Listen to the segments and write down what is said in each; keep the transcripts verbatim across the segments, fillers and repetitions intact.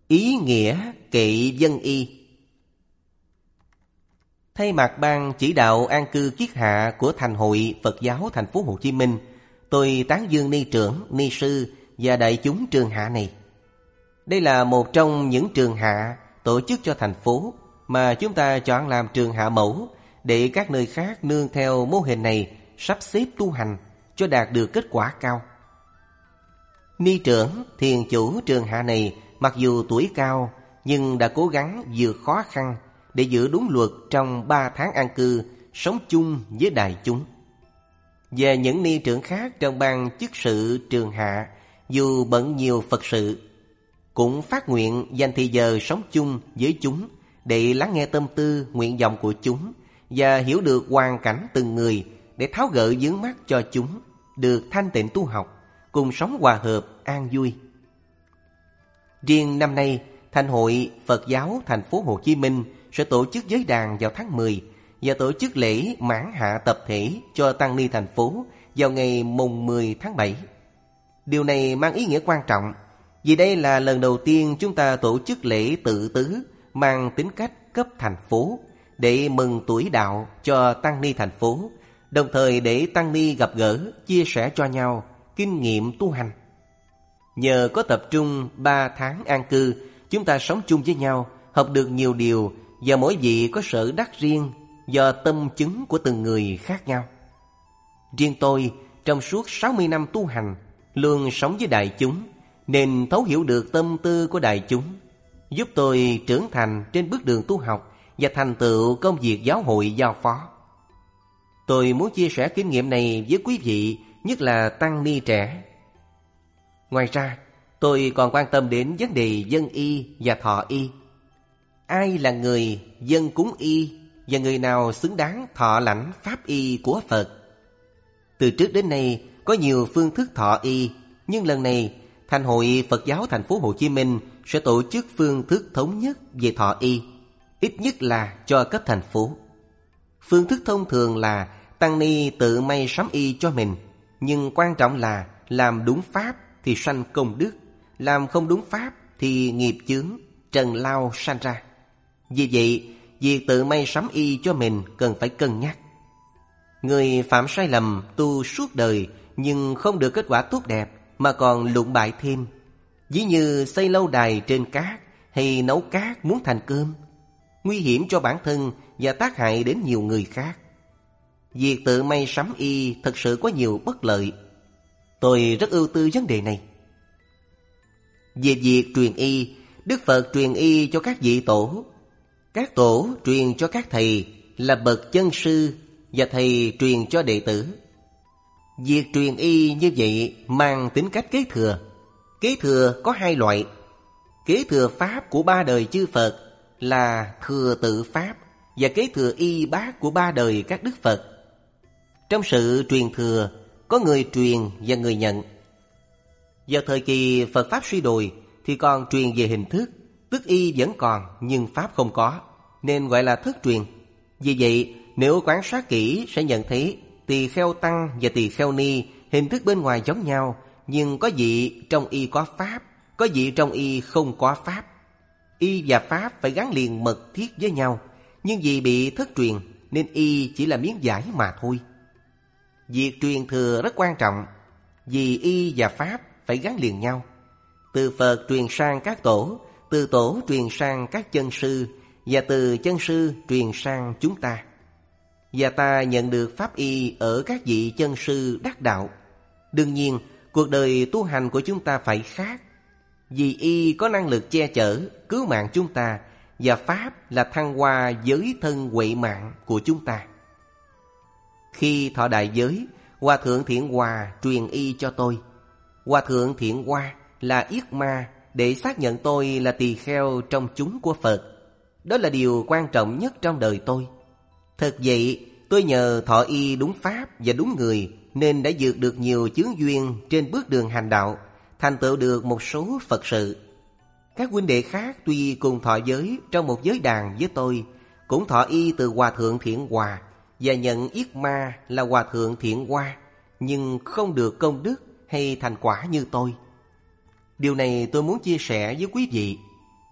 Ý nghĩa kệ dân y. Thay mặt ban chỉ đạo an cư kiết hạ của Thành hội Phật giáo Thành phố Hồ Chí Minh, tôi tán dương ni trưởng, ni sư và đại chúng trường hạ này. Đây là một trong những trường hạ tổ chức cho thành phố mà chúng ta chọn làm trường hạ mẫu để các nơi khác nương theo mô hình này sắp xếp tu hành cho đạt được kết quả cao. Ni trưởng, thiền chủ trường hạ này mặc dù tuổi cao nhưng đã cố gắng vượt khó khăn để giữ đúng luật trong ba tháng an cư, sống chung với đại chúng. Và những ni trưởng khác trong ban chức sự trường hạ, dù bận nhiều Phật sự, cũng phát nguyện dành thời giờ sống chung với chúng để lắng nghe tâm tư, nguyện vọng của chúng và hiểu được hoàn cảnh từng người để tháo gỡ vướng mắc cho chúng được thanh tịnh tu học, cùng sống hòa hợp, an vui. Riêng năm nay, Thành hội Phật giáo Thành phố Hồ Chí Minh sẽ tổ chức giới đàn vào tháng mười và tổ chức lễ mãn hạ tập thể cho tăng ni thành phố vào ngày mùng mười tháng bảy. Điều này mang ý nghĩa quan trọng vì đây là lần đầu tiên chúng ta tổ chức lễ tự tứ mang tính cách cấp thành phố để mừng tuổi đạo cho tăng ni thành phố, đồng thời để tăng ni gặp gỡ, chia sẻ cho nhau kinh nghiệm tu hành. Nhờ có tập trung ba tháng an cư, chúng ta sống chung với nhau, học được nhiều điều và mỗi vị có sở đắc riêng do tâm chứng của từng người khác nhau. Riêng tôi, trong suốt sáu mươi năm tu hành, luôn sống với đại chúng nên thấu hiểu được tâm tư của đại chúng, giúp tôi trưởng thành trên bước đường tu học và thành tựu công việc giáo hội giao phó. Tôi muốn chia sẻ kinh nghiệm này với quý vị, nhất là tăng ni trẻ. Ngoài ra, tôi còn quan tâm đến vấn đề dân y và thọ y. Ai là người dân cúng y và người nào xứng đáng thọ lãnh pháp y của Phật? Từ trước đến nay có nhiều phương thức thọ y, nhưng lần này Thành hội Phật giáo Thành phố Hồ Chí Minh sẽ tổ chức phương thức thống nhất về thọ y, ít nhất là cho cấp thành phố. Phương thức thông thường là tăng ni tự may sắm y cho mình, nhưng quan trọng là làm đúng pháp thì sanh công đức, làm không đúng pháp thì nghiệp chướng, trần lao sanh ra. Vì vậy, việc tự may sắm y cho mình cần phải cân nhắc. Người phạm sai lầm tu suốt đời nhưng không được kết quả tốt đẹp mà còn lụng bại thêm, ví như xây lâu đài trên cát hay nấu cát muốn thành cơm, nguy hiểm cho bản thân và tác hại đến nhiều người khác. Việc tự may sắm y thật sự có nhiều bất lợi. Tôi rất ưu tư vấn đề này. Về việc truyền y, Đức Phật truyền y cho các vị tổ. Các tổ truyền cho các thầy là bậc chân sư và thầy truyền cho đệ tử. Việc truyền y như vậy mang tính cách kế thừa. Kế thừa có hai loại. Kế thừa pháp của ba đời chư Phật là thừa tự pháp, và kế thừa y bát của ba đời các Đức Phật. Trong sự truyền thừa có người truyền và người nhận. Vào thời kỳ Phật Pháp suy đồi thì còn truyền về hình thức, tức y vẫn còn nhưng pháp không có, nên gọi là thất truyền. Vì vậy, nếu quan sát kỹ sẽ nhận thấy tỳ kheo tăng và tỳ kheo ni hình thức bên ngoài giống nhau, nhưng có vị trong y có pháp, có vị trong y không có pháp. Y và pháp phải gắn liền mật thiết với nhau, nhưng vì bị thất truyền nên y chỉ là miếng vải mà thôi. Việc truyền thừa rất quan trọng, vì y và pháp phải gắn liền nhau. Từ Phật truyền sang các tổ, từ tổ truyền sang các chân sư, và từ chân sư truyền sang chúng ta. Và ta nhận được pháp y ở các vị chân sư đắc đạo. Đương nhiên, cuộc đời tu hành của chúng ta phải khác, vì y có năng lực che chở, cứu mạng chúng ta, và pháp là thăng hoa giới thân huệ mạng của chúng ta. Khi thọ đại giới, Hòa thượng Thiện Hòa truyền y cho tôi. Hòa thượng Thiện Hoa là yết ma để xác nhận tôi là tỳ kheo trong chúng của Phật. Đó là điều quan trọng nhất trong đời tôi. Thật vậy, tôi nhờ thọ y đúng pháp và đúng người nên đã vượt được nhiều chướng duyên trên bước đường hành đạo, thành tựu được một số Phật sự. Các huynh đệ khác tuy cùng thọ giới trong một giới đàn với tôi, cũng thọ y từ Hòa thượng Thiện Hòa và nhận yết ma là Hòa thượng Thiện Hoa, nhưng không được công đức hay thành quả như tôi. Điều này tôi muốn chia sẻ với quý vị.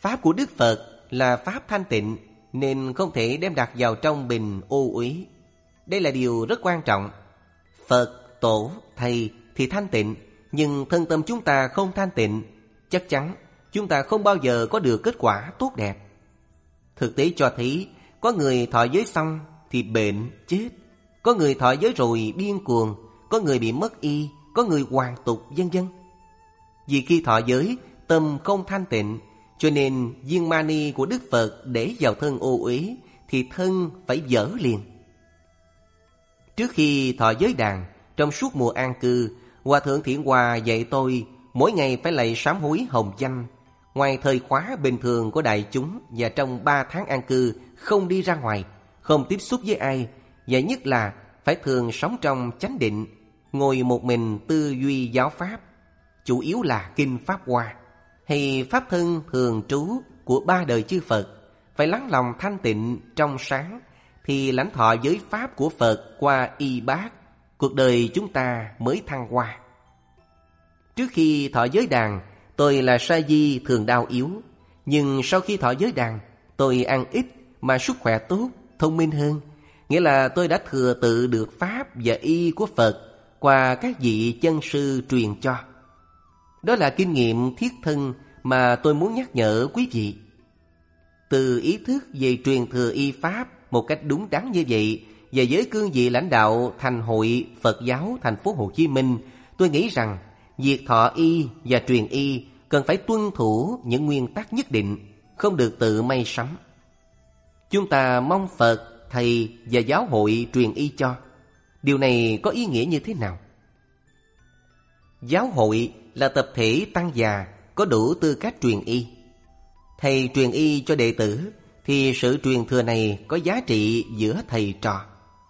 Pháp của Đức Phật là Pháp thanh tịnh, nên không thể đem đặt vào trong bình ô uế. Đây là điều rất quan trọng. Phật, Tổ, Thầy thì thanh tịnh, nhưng thân tâm chúng ta không thanh tịnh, chắc chắn chúng ta không bao giờ có được kết quả tốt đẹp. Thực tế cho thấy, có người thọ giới xong thì bệnh, chết. Có người thọ giới rồi điên cuồng, có người bị mất y, có người hoàn tục, vân vân. Vì khi thọ giới, tâm không thanh tịnh, cho nên viên mani của Đức Phật để vào thân ô uế thì thân phải dở liền. Trước khi thọ giới đàn, trong suốt mùa an cư, Hòa Thượng Thiện Hòa dạy tôi mỗi ngày phải lạy sám hối hồng danh. Ngoài thời khóa bình thường của đại chúng và trong ba tháng an cư không đi ra ngoài, không tiếp xúc với ai, và nhất là phải thường sống trong chánh định, ngồi một mình tư duy giáo pháp, chủ yếu là kinh Pháp Hoa hay pháp thân thường trú của ba đời chư Phật, phải lắng lòng thanh tịnh trong sáng thì lãnh thọ giới pháp của Phật qua y bát, cuộc đời chúng ta mới thăng hoa. Trước khi thọ giới đàn, tôi là sa di thường đau yếu, nhưng sau khi thọ giới đàn, tôi ăn ít mà sức khỏe tốt, thông minh hơn, nghĩa là tôi đã thừa tự được pháp và y của Phật qua các vị chân sư truyền cho. Đó là kinh nghiệm thiết thân mà tôi muốn nhắc nhở quý vị. Từ ý thức về truyền thừa y pháp một cách đúng đắn như vậy, và với cương vị lãnh đạo Thành hội Phật giáo thành phố Hồ Chí Minh, tôi nghĩ rằng việc thọ y và truyền y cần phải tuân thủ những nguyên tắc nhất định, không được tự may sắm. Chúng ta mong Phật, Thầy và giáo hội truyền y cho. Điều này có ý nghĩa như thế nào? Giáo hội là tập thể tăng già có đủ tư cách truyền y. Thầy truyền y cho đệ tử thì sự truyền thừa này có giá trị giữa thầy trò.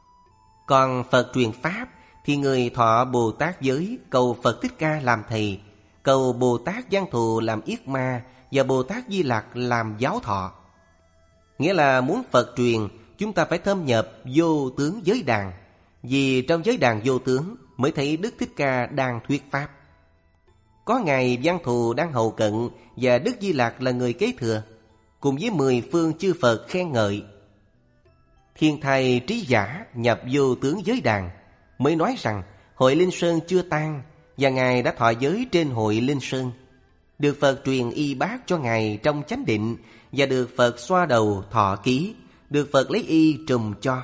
Còn Phật truyền pháp thì người thọ Bồ Tát giới cầu Phật Thích Ca làm thầy, cầu Bồ Tát Giang Thù làm yết ma và Bồ Tát Di Lặc làm giáo thọ. Nghĩa là muốn Phật truyền, chúng ta phải thâm nhập vô tướng giới đàn, vì trong giới đàn vô tướng mới thấy Đức Thích Ca đang thuyết pháp. Có Ngài Văn Thù đang hầu cận và Đức Di Lặc là người kế thừa, cùng với mười phương chư Phật khen ngợi. Thiên Thai Trí Giả nhập vô tướng giới đàn mới nói rằng hội Linh Sơn chưa tan, và Ngài đã thọ giới trên hội Linh Sơn, được Phật truyền y bát cho Ngài trong chánh định, và được Phật xoa đầu thọ ký, được Phật lấy y trùm cho.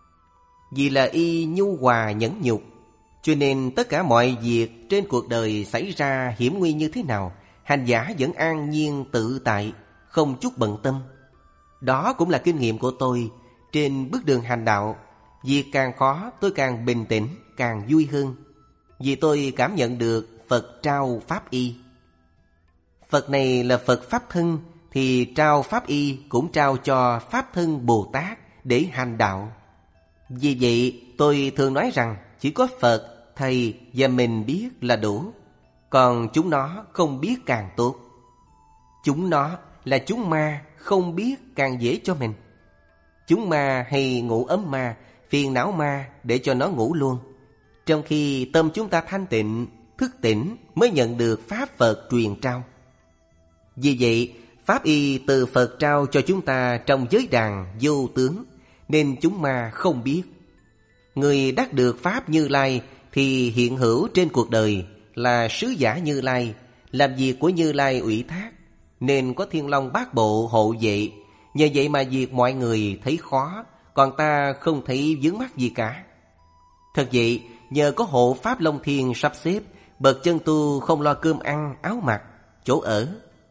Vì là y nhu hòa nhẫn nhục, cho nên tất cả mọi việc trên cuộc đời xảy ra hiểm nguy như thế nào, hành giả vẫn an nhiên tự tại, không chút bận tâm. Đó cũng là kinh nghiệm của tôi trên bước đường hành đạo. Việc càng khó tôi càng bình tĩnh, càng vui hơn, vì tôi cảm nhận được Phật trao pháp y. Phật này là Phật pháp thân, thì trao pháp y cũng trao cho pháp thân Bồ Tát để hành đạo. Vì vậy tôi thường nói rằng chỉ có Phật, Thầy và mình biết là đủ, còn chúng nó không biết càng tốt. Chúng nó là chúng ma, không biết càng dễ cho mình. Chúng ma hay ngủ ấm ma, phiền não ma để cho nó ngủ luôn, trong khi tâm chúng ta thanh tịnh, thức tỉnh mới nhận được pháp Phật truyền trao. Vì vậy pháp y từ Phật trao cho chúng ta trong giới đàn vô tướng, nên chúng ma không biết. Người đắc được pháp Như Lai thì hiện hữu trên cuộc đời là sứ giả Như Lai, làm việc của Như Lai ủy thác, nên có Thiên Long Bát Bộ hộ vệ. Nhờ vậy mà việc mọi người thấy khó, còn ta không thấy vướng mắc gì cả. Thật vậy, nhờ có hộ pháp Long Thiên sắp xếp, bậc chân tu không lo cơm ăn, áo mặc, chỗ ở.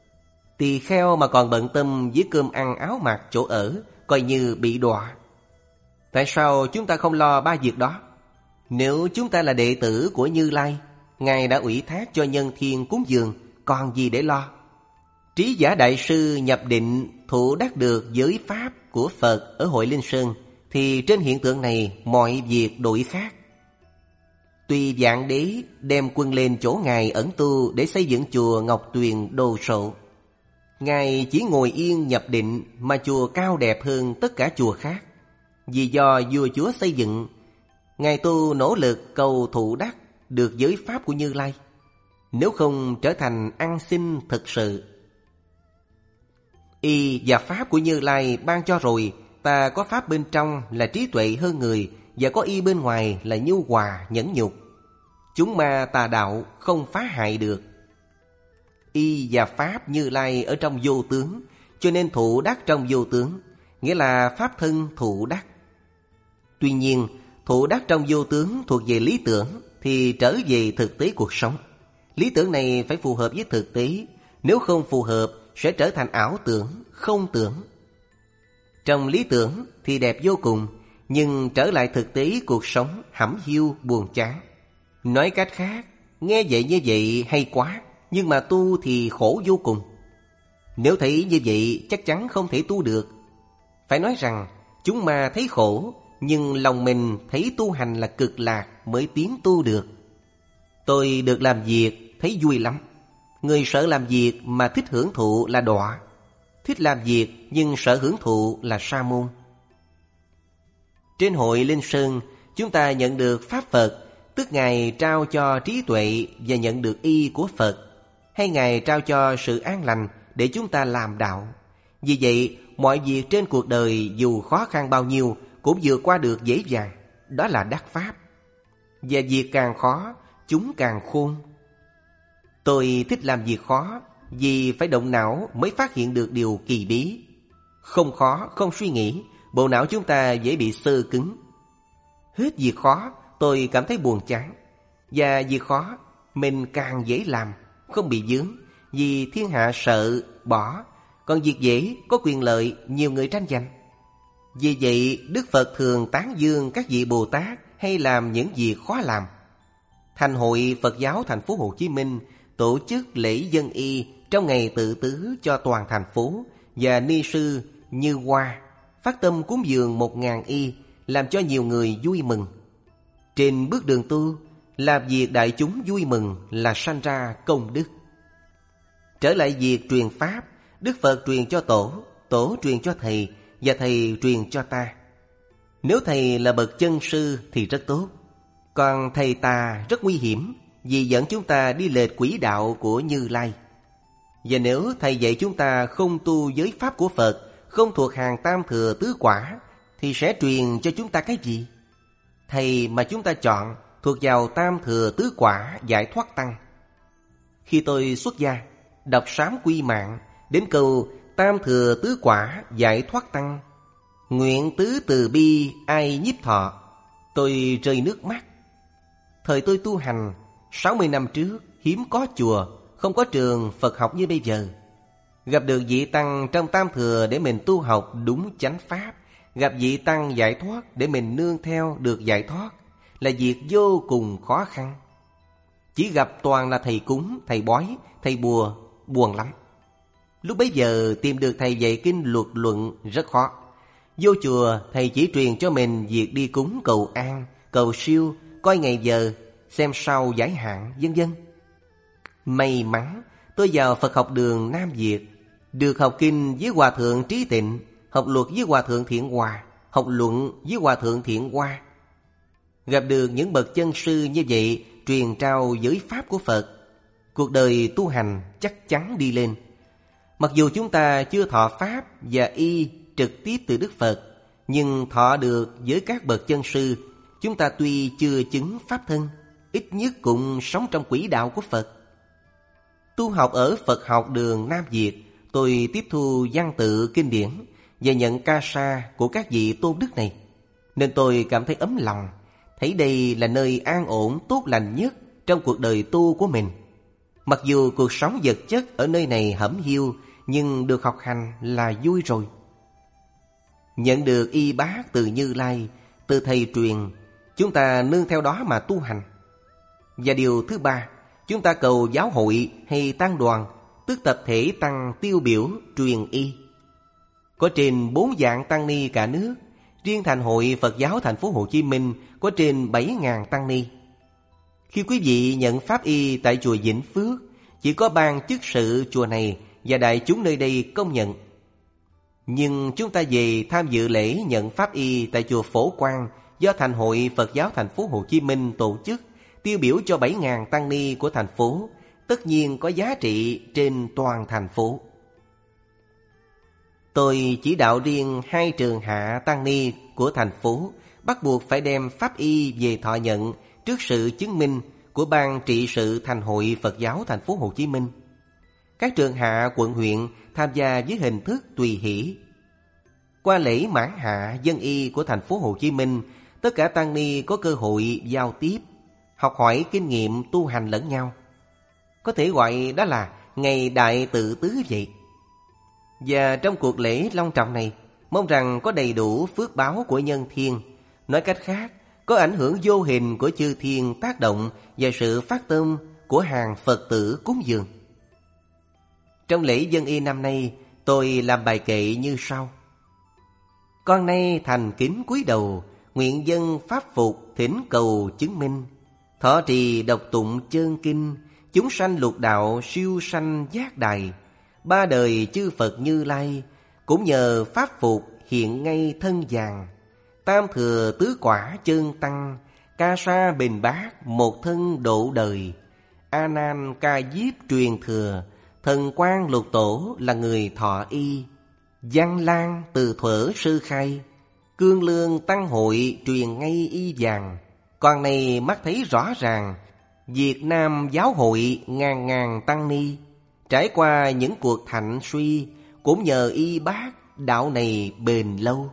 Tỳ kheo mà còn bận tâm với cơm ăn, áo mặc, chỗ ở, coi như bị đọa. Tại sao chúng ta không lo ba việc đó? Nếu chúng ta là đệ tử của Như Lai, Ngài đã ủy thác cho nhân thiên cúng dường, còn gì để lo? Trí Giả Đại Sư nhập định thụ đắc được giới pháp của Phật ở hội Linh Sơn, thì trên hiện tượng này mọi việc đổi khác. Tuy Vạn Đế đem quân lên chỗ Ngài ẩn tu để xây dựng chùa Ngọc Tuyền đồ sộ, Ngài chỉ ngồi yên nhập định mà chùa cao đẹp hơn tất cả chùa khác. Vì do vua chúa xây dựng, Ngài tu nỗ lực cầu thụ đắc được giới pháp của Như Lai, nếu không trở thành ăn xin thực sự. Y và Pháp của Như Lai ban cho rồi. Ta có Pháp bên trong là trí tuệ hơn người, và có Y bên ngoài là nhu hòa nhẫn nhục. Chúng ma tà đạo không phá hại được. Y và Pháp Như Lai ở trong vô tướng, cho nên thụ đắc trong vô tướng, nghĩa là Pháp thân thụ đắc. Tuy nhiên, thụ đắc trong vô tướng thuộc về lý tưởng thì trở về thực tế cuộc sống. Lý tưởng này phải phù hợp với thực tế, nếu không phù hợp sẽ trở thành ảo tưởng, không tưởng. Trong lý tưởng thì đẹp vô cùng, nhưng trở lại thực tế cuộc sống hẩm hiu buồn chán. Nói cách khác, nghe vậy như vậy hay quá, nhưng mà tu thì khổ vô cùng. Nếu thấy như vậy chắc chắn không thể tu được. Phải nói rằng chúng ma thấy khổ, nhưng lòng mình thấy tu hành là cực lạc mới tiến tu được. Tôi được làm việc thấy vui lắm. Người sợ làm việc mà thích hưởng thụ là đọa. Thích làm việc nhưng sợ hưởng thụ là sa môn. Trên hội Linh Sơn, chúng ta nhận được Pháp Phật, tức Ngài trao cho trí tuệ và nhận được Y của Phật, hay Ngài trao cho sự an lành để chúng ta làm đạo. Vì vậy, mọi việc trên cuộc đời dù khó khăn bao nhiêu cũng vượt qua được dễ dàng. Đó là đắc Pháp. Và việc càng khó, chúng càng khôn. Tôi thích làm việc khó, vì phải động não mới phát hiện được điều kỳ bí. Không khó, không suy nghĩ, bộ não chúng ta dễ bị xơ cứng. Hết việc khó, tôi cảm thấy buồn chán. Và việc khó, mình càng dễ làm, không bị vướng, vì thiên hạ sợ, bỏ. Còn việc dễ, có quyền lợi, nhiều người tranh giành. Vì vậy, Đức Phật thường tán dương các vị Bồ Tát hay làm những việc khó làm. Thành hội Phật giáo thành phố Hồ Chí Minh tổ chức lễ dân y trong ngày tự tứ cho toàn thành phố, và ni sư Như Hoa phát tâm cúng dường một ngàn y, làm cho nhiều người vui mừng. Trên bước đường tu, làm việc đại chúng vui mừng là sanh ra công đức. Trở lại việc truyền Pháp, Đức Phật truyền cho tổ, tổ truyền cho thầy, và thầy truyền cho ta. Nếu thầy là bậc chân sư thì rất tốt. Còn thầy ta rất nguy hiểm, vì dẫn chúng ta đi lệch quỹ đạo của Như Lai. Và nếu thầy dạy chúng ta không tu giới Pháp của Phật, không thuộc hàng tam thừa tứ quả, thì sẽ truyền cho chúng ta cái gì? Thầy mà chúng ta chọn thuộc vào tam thừa tứ quả giải thoát tăng. Khi tôi xuất gia, đọc sám quy mạng, đến câu tam thừa tứ quả giải thoát tăng, nguyện tứ từ bi ai nhiếp thọ, tôi rơi nước mắt. Thời tôi tu hành sáu mươi năm trước, hiếm có chùa, không có trường Phật học như bây giờ. Gặp được vị tăng trong tam thừa để mình tu học đúng chánh pháp, gặp vị tăng giải thoát để mình nương theo được giải thoát, là việc vô cùng khó khăn. Chỉ gặp toàn là thầy cúng, thầy bói, thầy bùa, buồn lắm. Lúc bấy giờ tìm được thầy dạy kinh luật luận rất khó. Vô chùa thầy chỉ truyền cho mình việc đi cúng cầu an, cầu siêu, coi ngày giờ, xem sao giải hạn, vân vân. May mắn tôi vào Phật học đường Nam Việt, được học kinh với Hòa Thượng Trí Tịnh, học luật với Hòa Thượng Thiện Hòa, học luận với Hòa Thượng Thiện Hoa. Gặp được những bậc chân sư như vậy truyền trao giới Pháp của Phật, cuộc đời tu hành chắc chắn đi lên. Mặc dù chúng ta chưa thọ Pháp và Y trực tiếp từ Đức Phật, nhưng thọ được với các bậc chân sư. Chúng ta tuy chưa chứng Pháp thân, ít nhất cũng sống trong quỹ đạo của Phật. Tu học ở Phật học đường Nam Việt, tôi tiếp thu văn tự kinh điển và nhận ca sa của các vị tôn đức này, nên tôi cảm thấy ấm lòng, thấy đây là nơi an ổn tốt lành nhất trong cuộc đời tu của mình. Mặc dù cuộc sống vật chất ở nơi này hẩm hiu, nhưng được học hành là vui rồi. Nhận được y bát từ Như Lai, từ thầy truyền, chúng ta nương theo đó mà tu hành. Và điều thứ ba, chúng ta cầu giáo hội hay tăng đoàn, tức tập thể tăng tiêu biểu truyền y. Có trên bốn vạn tăng ni cả nước, riêng thành hội Phật giáo thành phố Hồ Chí Minh có trên bảy ngàn tăng ni. Khi quý vị nhận pháp y tại chùa Vĩnh Phước, chỉ có ban chức sự chùa này và đại chúng nơi đây công nhận. Nhưng chúng ta về tham dự lễ nhận pháp y tại chùa Phổ Quang do thành hội Phật giáo thành phố Hồ Chí Minh tổ chức, tiêu biểu cho bảy ngàn tăng ni của thành phố, tất nhiên có giá trị trên toàn thành phố. Tôi chỉ đạo riêng hai trường hạ tăng ni của thành phố bắt buộc phải đem pháp y về thọ nhận trước sự chứng minh của ban trị sự Thành hội Phật giáo thành phố Hồ Chí Minh. Các trường hạ quận huyện tham gia với hình thức tùy hỷ. Qua lễ mãn hạ dân y của thành phố Hồ Chí Minh, tất cả tăng ni có cơ hội giao tiếp, học hỏi kinh nghiệm tu hành lẫn nhau. Có thể gọi đó là ngày đại tự tứ vậy. Và trong cuộc lễ long trọng này, mong rằng có đầy đủ phước báo của nhân thiên. Nói cách khác, có ảnh hưởng vô hình của chư thiên tác động và sự phát tâm của hàng Phật tử cúng dường. Trong lễ dân y năm nay, tôi làm bài kệ như sau. Con nay thành kính cúi đầu, nguyện dân pháp phục thỉnh cầu chứng minh. Thọ trì đọc tụng chơn kinh, chúng sanh lục đạo siêu sanh giác đài. Ba đời chư Phật Như Lai, cũng nhờ pháp phục hiện ngay thân vàng. Tam thừa tứ quả chơn tăng, ca sa bền bát một thân độ đời. A Nan ca diếp truyền thừa, thần quang lục tổ là người thọ y. Văn Lang từ thuở sư khai, cương lương tăng hội truyền ngay y vàng. Con này mắt thấy rõ ràng, Việt Nam giáo hội ngàn ngàn tăng ni trải qua những cuộc thạnh suy, cũng nhờ y bác đạo này bền lâu.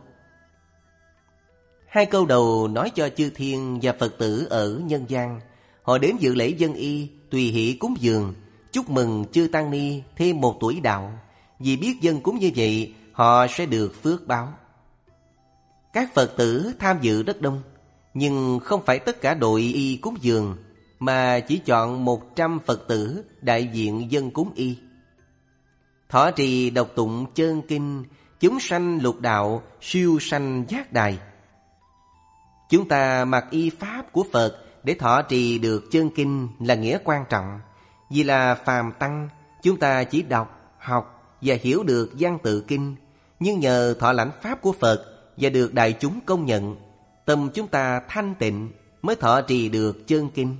Hai câu đầu nói cho chư thiên và Phật tử ở nhân gian, họ đến dự lễ dân y tùy hỷ cúng dường, chúc mừng chư tăng ni thêm một tuổi đạo. Vì biết dân cúng như vậy, họ sẽ được phước báo. Các Phật tử tham dự rất đông, nhưng không phải tất cả đội y cúng dường, mà chỉ chọn một trăm Phật tử đại diện dân cúng y. Thọ trì đọc tụng chơn kinh, chúng sanh lục đạo siêu sanh giác đài. Chúng ta mặc y pháp của Phật để thọ trì được chơn kinh là nghĩa quan trọng. Vì là phàm tăng, chúng ta chỉ đọc, học và hiểu được văn tự kinh, nhưng nhờ thọ lãnh pháp của Phật và được đại chúng công nhận, tâm chúng ta thanh tịnh mới thọ trì được chơn kinh.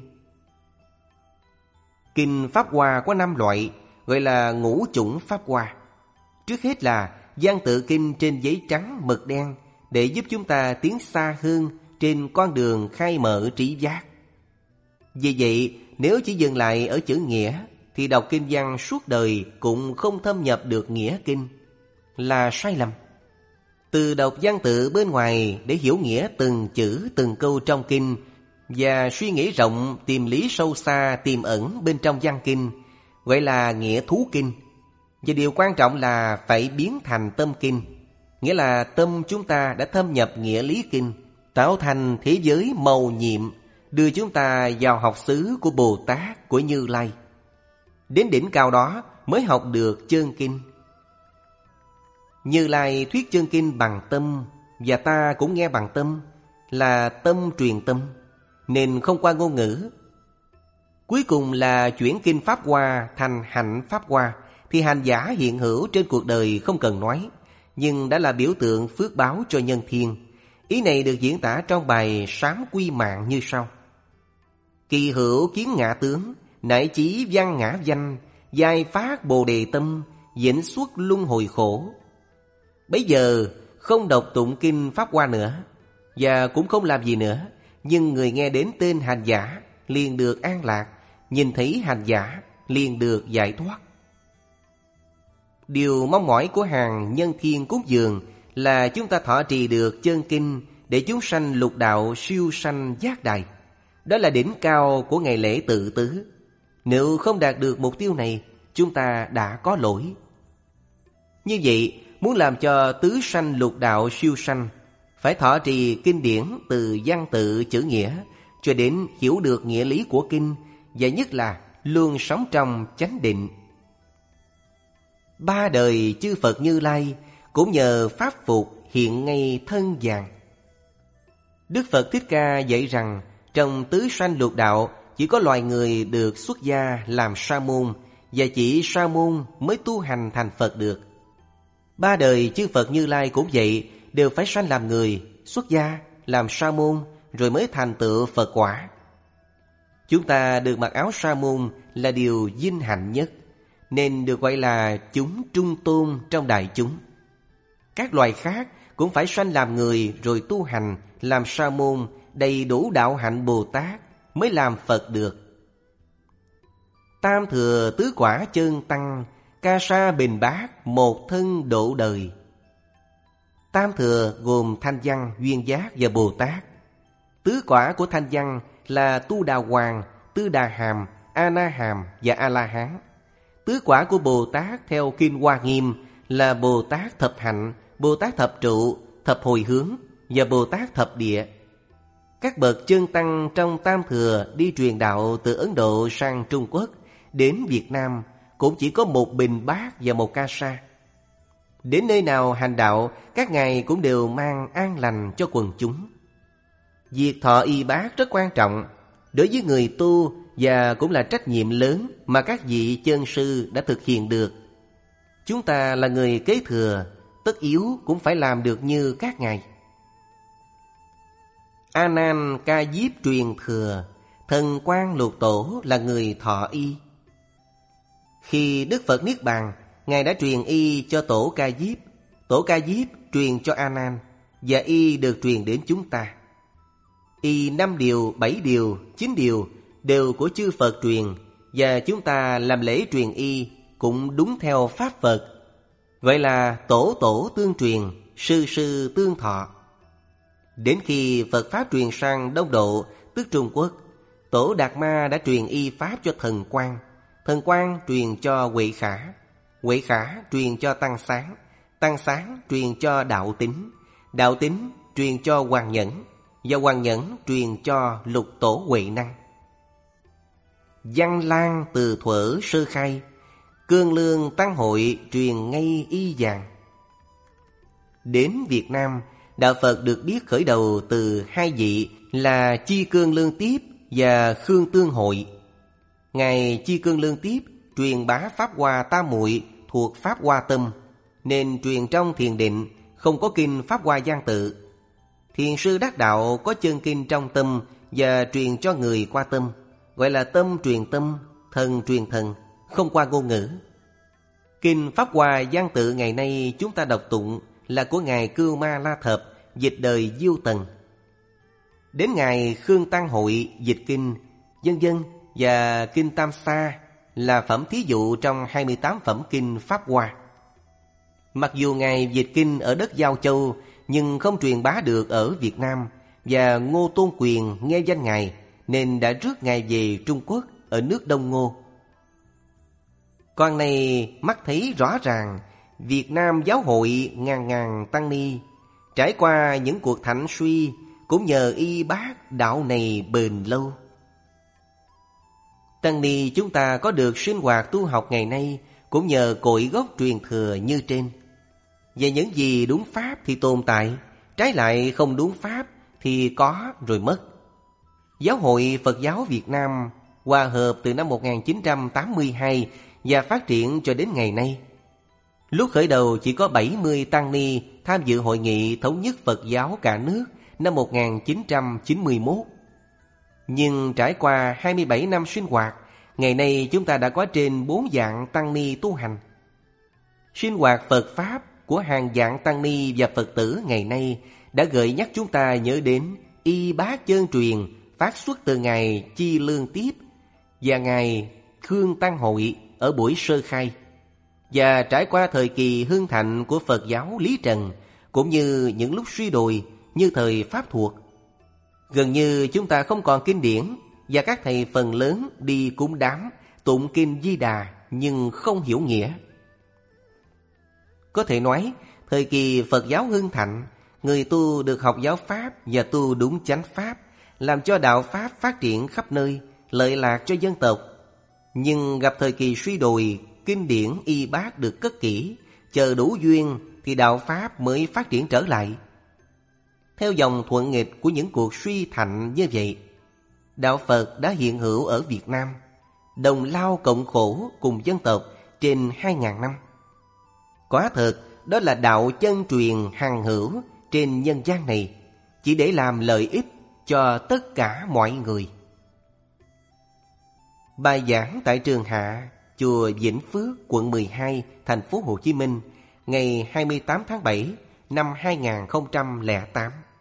Kinh Pháp Hoa có năm loại, gọi là ngũ chủng Pháp Hoa. Trước hết là văn tự kinh trên giấy trắng mực đen, để giúp chúng ta tiến xa hơn trên con đường khai mở trí giác. Vì vậy, nếu chỉ dừng lại ở chữ nghĩa, thì đọc kinh văn suốt đời cũng không thâm nhập được nghĩa kinh, là sai lầm. Từ đọc văn tự bên ngoài để hiểu nghĩa từng chữ từng câu trong kinh, và suy nghĩ rộng tìm lý sâu xa tiềm ẩn bên trong văn kinh, gọi là nghĩa thú kinh. Và điều quan trọng là phải biến thành tâm kinh, nghĩa là tâm chúng ta đã thâm nhập nghĩa lý kinh, tạo thành thế giới màu nhiệm, đưa chúng ta vào học xứ của Bồ Tát, của Như Lai. Đến đỉnh cao đó mới học được chơn kinh. Như Lai thuyết chơn kinh bằng tâm, và ta cũng nghe bằng tâm, là tâm truyền tâm, nên không qua ngôn ngữ. Cuối cùng là chuyển kinh Pháp Hoa thành hạnh Pháp Hoa, thì hành giả hiện hữu trên cuộc đời không cần nói, nhưng đã là biểu tượng phước báo cho nhân thiên. Ý này được diễn tả trong bài Sám Quy Mạng như sau. Kỳ hữu kiến ngã tướng, nại chí văn ngã danh, giai phát bồ đề tâm, vĩnh xuất luân hồi khổ. Bấy giờ không đọc tụng kinh Pháp Hoa nữa, và cũng không làm gì nữa, nhưng người nghe đến tên hành giả liền được an lạc, nhìn thấy hành giả liền được giải thoát. Điều mong mỏi của hàng nhân thiên cúng dường là chúng ta thọ trì được chơn kinh để chúng sanh lục đạo siêu sanh giác đài. Đó là đỉnh cao của ngày lễ tự tứ. Nếu không đạt được mục tiêu này, chúng ta đã có lỗi. Như vậy, muốn làm cho tứ sanh lục đạo siêu sanh, phải thọ trì kinh điển từ văn tự chữ nghĩa cho đến hiểu được nghĩa lý của kinh, và nhất là luôn sống trong chánh định. Ba đời chư Phật Như Lai cũng nhờ pháp phục hiện ngay thân vàng. Đức Phật Thích Ca dạy rằng trong tứ sanh lục đạo chỉ có loài người được xuất gia làm sa môn, và chỉ sa môn mới tu hành thành Phật được. Ba đời chư Phật Như Lai cũng vậy, đều phải sanh làm người, xuất gia, làm sa môn, rồi mới thành tựu Phật quả. Chúng ta được mặc áo sa môn là điều vinh hạnh nhất, nên được gọi là chúng trung tôn trong đại chúng. Các loài khác cũng phải sanh làm người rồi tu hành, làm sa môn, đầy đủ đạo hạnh Bồ Tát mới làm Phật được. Tam thừa tứ quả chân tăng, ca sa bình bát, một thân độ đời. Tam thừa gồm Thanh Văn, Duyên Giác và Bồ Tát. Tứ quả của Thanh Văn là Tu Đà Hoàng, Tư Đà Hàm, A Na Hàm và A La Hán. Tứ quả của Bồ Tát theo Kinh Hoa Nghiêm là Bồ Tát Thập Hạnh, Bồ Tát Thập Trụ, Thập Hồi Hướng và Bồ Tát Thập Địa. Các bậc chân tăng trong Tam thừa đi truyền đạo từ Ấn Độ sang Trung Quốc đến Việt Nam cũng chỉ có một bình bát và một ca sa. Đến nơi nào hành đạo, các ngài cũng đều mang an lành cho quần chúng. Việc thọ y bát rất quan trọng đối với người tu và cũng là trách nhiệm lớn mà các vị chân sư đã thực hiện được. Chúng ta là người kế thừa, tất yếu cũng phải làm được như các ngài. A Nan Ca Diếp truyền thừa, Thần Quang Lục Tổ là người thọ y. Khi Đức Phật Niết Bàn, ngài đã truyền y cho Tổ Ca Diếp, Tổ Ca Diếp truyền cho A Nan, và y được truyền đến chúng ta. Y năm điều, bảy điều, chín điều đều của chư Phật truyền, và chúng ta làm lễ truyền y cũng đúng theo pháp Phật. Vậy là tổ tổ tương truyền, sư sư tương thọ. Đến khi Phật Pháp truyền sang Đông Độ, tức Trung Quốc, Tổ Đạt Ma đã truyền y Pháp cho Thần Quang, Thần Quang truyền cho Huệ Khả, Huệ Khả truyền cho Tăng Sáng, Tăng Sáng truyền cho Đạo Tính, Đạo Tính truyền cho Hoàng Nhẫn, và Hoàng Nhẫn truyền cho Lục Tổ Huệ Năng. Văn Lang từ thuở sơ khai, Cương Lương Tăng Hội truyền ngay y vàng. Đến Việt Nam, đạo Phật được biết khởi đầu từ hai vị là Chi Cương Lương Tiếp và Khương Tương Hội. Ngài Chi Cương Lương Tiếp truyền bá Pháp Hoa Tam Muội thuộc Pháp Hoa Tâm, nên truyền trong thiền định, không có kinh Pháp Hoa Giang Tự. Thiền sư đắc đạo có chân kinh trong tâm và truyền cho người qua tâm, gọi là tâm truyền tâm, thần truyền thần, không qua ngôn ngữ. Kinh Pháp Hoa Giang Tự ngày nay chúng ta đọc tụng là của ngài Cưu Ma La Thập, dịch đời Diêu Tần. Đến ngài Khương Tăng Hội dịch kinh, vân vân, và kinh Tam Sa là phẩm thí dụ trong hai mươi tám phẩm kinh Pháp Hoa. Mặc dù ngài dịch kinh ở đất Giao Châu, nhưng không truyền bá được ở Việt Nam, và Ngô Tôn Quyền nghe danh ngài nên đã rước ngài về Trung Quốc ở nước Đông Ngô. Con này mắt thấy rõ ràng, Việt Nam giáo hội ngàn ngàn tăng ni trải qua những cuộc thạnh suy cũng nhờ y bát đạo này bền lâu. Tăng ni chúng ta có được sinh hoạt tu học ngày nay cũng nhờ cội gốc truyền thừa như trên. Về những gì đúng pháp thì tồn tại, trái lại không đúng pháp thì có rồi mất. Giáo hội Phật giáo Việt Nam hòa hợp từ năm một nghìn chín trăm tám mươi hai và phát triển cho đến ngày nay. Lúc khởi đầu chỉ có bảy mươi tăng ni tham dự hội nghị thống nhất Phật giáo cả nước năm một nghìn chín trăm chín mươi mốt. Nhưng trải qua hai mươi bảy năm sinh hoạt, ngày nay chúng ta đã có trên bốn vạn tăng ni tu hành. Sinh hoạt Phật Pháp của hàng vạn tăng ni và Phật tử ngày nay đã gợi nhắc chúng ta nhớ đến y bát chân truyền phát xuất từ ngài Chi Lương Tiếp và ngài Khương Tăng Hội ở buổi sơ khai, và trải qua thời kỳ hưng thịnh của Phật giáo Lý Trần, cũng như những lúc suy đồi như thời Pháp thuộc. Gần như chúng ta không còn kinh điển, và các thầy phần lớn đi cúng đám tụng kinh Di Đà nhưng không hiểu nghĩa. Có thể nói, thời kỳ Phật giáo hưng thịnh, người tu được học giáo Pháp và tu đúng chánh Pháp, làm cho đạo Pháp phát triển khắp nơi, lợi lạc cho dân tộc. Nhưng gặp thời kỳ suy đồi, kinh điển y bát được cất kỹ, chờ đủ duyên thì đạo Pháp mới phát triển trở lại. Theo dòng thuận nghịch của những cuộc suy thạnh như vậy, đạo Phật đã hiện hữu ở Việt Nam, đồng lao cộng khổ cùng dân tộc trên hai ngàn năm. Quả thật, đó là đạo chân truyền hằng hữu trên nhân gian này, chỉ để làm lợi ích cho tất cả mọi người. Bài giảng tại Trường Hạ, chùa Vĩnh Phước, quận mười hai, thành phố Hồ Chí Minh, ngày hai mươi tám tháng bảy năm hai nghìn không trăm lẻ tám.